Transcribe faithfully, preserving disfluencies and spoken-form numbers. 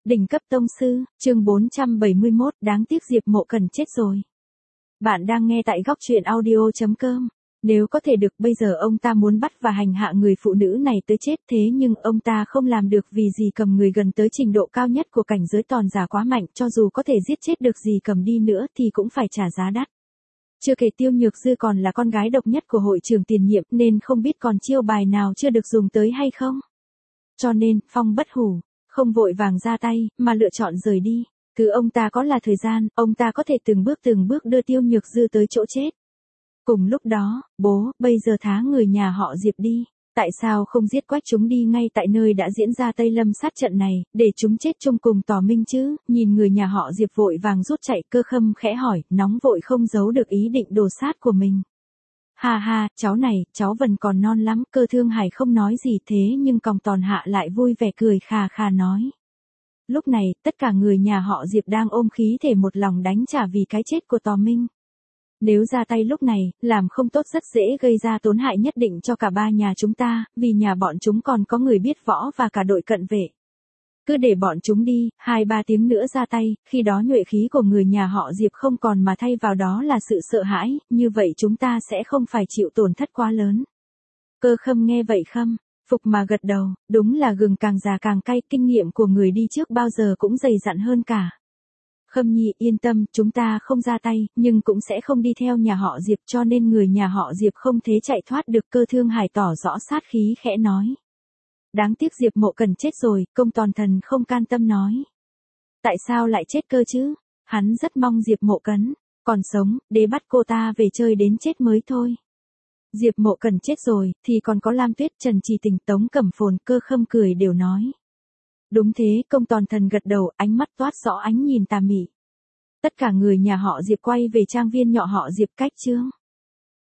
Đỉnh cấp tông sư, chương bốn trăm bảy mươi mốt, đáng tiếc Diệp Mộ Cần chết rồi. Bạn đang nghe tại góc truyện audio chấm com. Nếu có thể được, bây giờ ông ta muốn bắt và hành hạ người phụ nữ này tới chết, thế nhưng ông ta không làm được vì Dì Cầm người gần tới trình độ cao nhất của cảnh giới tòn giả quá mạnh, cho dù có thể giết chết được Dì Cầm đi nữa thì cũng phải trả giá đắt. Chưa kể Tiêu Nhược Dư còn là con gái độc nhất của hội trưởng tiền nhiệm nên không biết còn chiêu bài nào chưa được dùng tới hay không. Cho nên, Phong bất hủ, không vội vàng ra tay, mà lựa chọn rời đi. Cứ ông ta có là thời gian, ông ta có thể từng bước từng bước đưa Tiêu Nhược Dư tới chỗ chết. Cùng lúc đó, bố, bây giờ thá người nhà họ Diệp đi. Tại sao không giết quách chúng đi ngay tại nơi đã diễn ra Tây Lâm sát trận này, để chúng chết chung cùng Tò Minh chứ? Nhìn người nhà họ Diệp vội vàng rút chạy, Cơ Khâm khẽ hỏi, nóng vội không giấu được ý định đồ sát của mình. Ha ha, cháu này, cháu vẫn còn non lắm. Cơ Thương Hải không nói gì thế nhưng Còng Tòn Hạ lại vui vẻ cười khà khà nói. Lúc này, tất cả người nhà họ Diệp đang ôm khí thể một lòng đánh trả vì cái chết của Tò Minh. Nếu ra tay lúc này, làm không tốt rất dễ gây ra tổn hại nhất định cho cả ba nhà chúng ta, vì nhà bọn chúng còn có người biết võ và cả đội cận vệ. Cứ để bọn chúng đi, hai ba tiếng nữa ra tay, khi đó nhuệ khí của người nhà họ Diệp không còn mà thay vào đó là sự sợ hãi, như vậy chúng ta sẽ không phải chịu tổn thất quá lớn. Cơ Khâm nghe vậy khâm phục mà gật đầu, đúng là gừng càng già càng cay, kinh nghiệm của người đi trước bao giờ cũng dày dặn hơn cả. Khâm Nhi yên tâm, chúng ta không ra tay, nhưng cũng sẽ không đi theo nhà họ Diệp, cho nên người nhà họ Diệp không thể chạy thoát được. Cơ Thương Hải tỏ rõ sát khí khẽ nói. Đáng tiếc Diệp Mộ Cần chết rồi, Công Tòn Thần không can tâm nói. Tại sao lại chết cơ chứ? Hắn rất mong Diệp Mộ Cần còn sống, để bắt cô ta về chơi đến chết mới thôi. Diệp Mộ Cần chết rồi, thì còn có Lam Tuyết, Trần Trì Tình, Tống Cẩm Phồn, Cơ Khâm cười đều nói. Đúng thế, Công Tòn Thần gật đầu, ánh mắt toát rõ ánh nhìn tà mị. Tất cả người nhà họ Diệp quay về trang viên nhỏ họ Diệp cách chương.